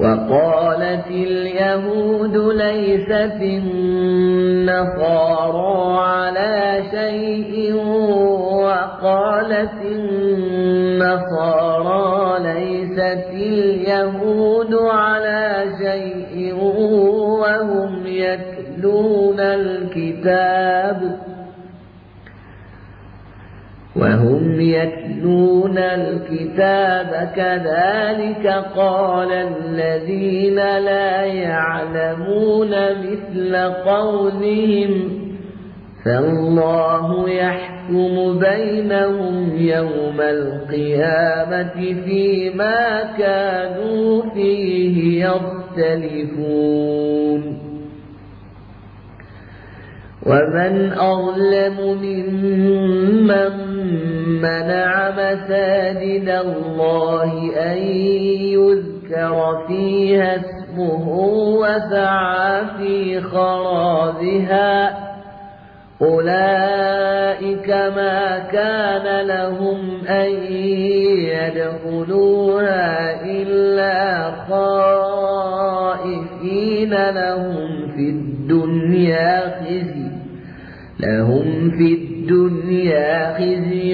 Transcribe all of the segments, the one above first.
وقالت اليهود ليست النصارى على شيء وقالت النصارى ليست اليهود على شيء وهم يتلون الكتاب كذلك قال الذين لا يعلمون مثل قولهم فالله يحكم بينهم يوم القيامة فيما كانوا فيه يختلفون ومن أظلم ممن منع مساجد الله أن يذكر فيها اسمه وسعى في خرابها أولئك ما كان لهم أن يدخلوها إلا خائفين لهم في الدنيا خزي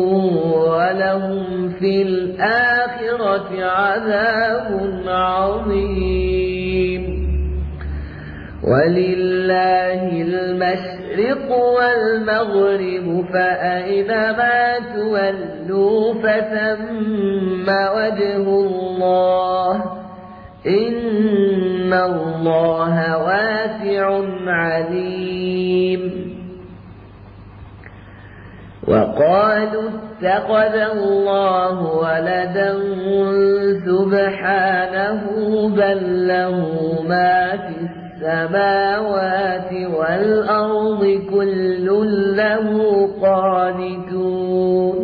ولهم في الآخرة عذاب عظيم ولله المشرق والمغرب فأينما تولوا فثم وجه الله إن الله واسع عليم وقالوا اتخذ الله ولدا سبحانه بل له ما في السماوات والأرض كل له قانتون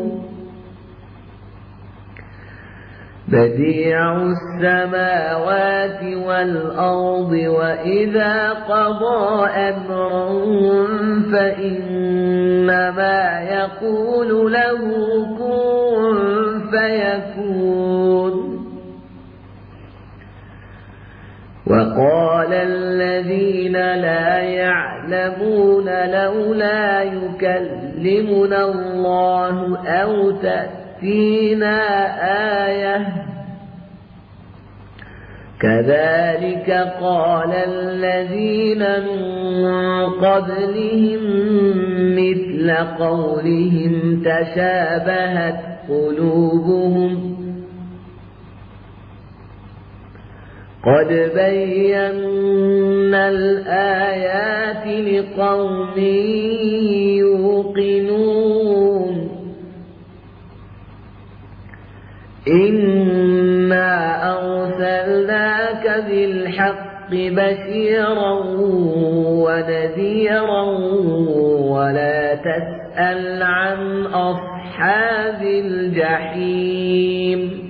بديع السماوات والأرض وإذا قضى أمرا فإنما يقول له كن فيكون وقال الذين لا يعلمون لولا يكلمنا الله أو تأتينا آية كذلك قال الذين من قبلهم مثل قولهم تشابهت قلوبهم قد بينا الآيات لقوم يوقنون إنا أرسلناك بالحق بشيرا ونذيرا ولا تسأل عن أصحاب الجحيم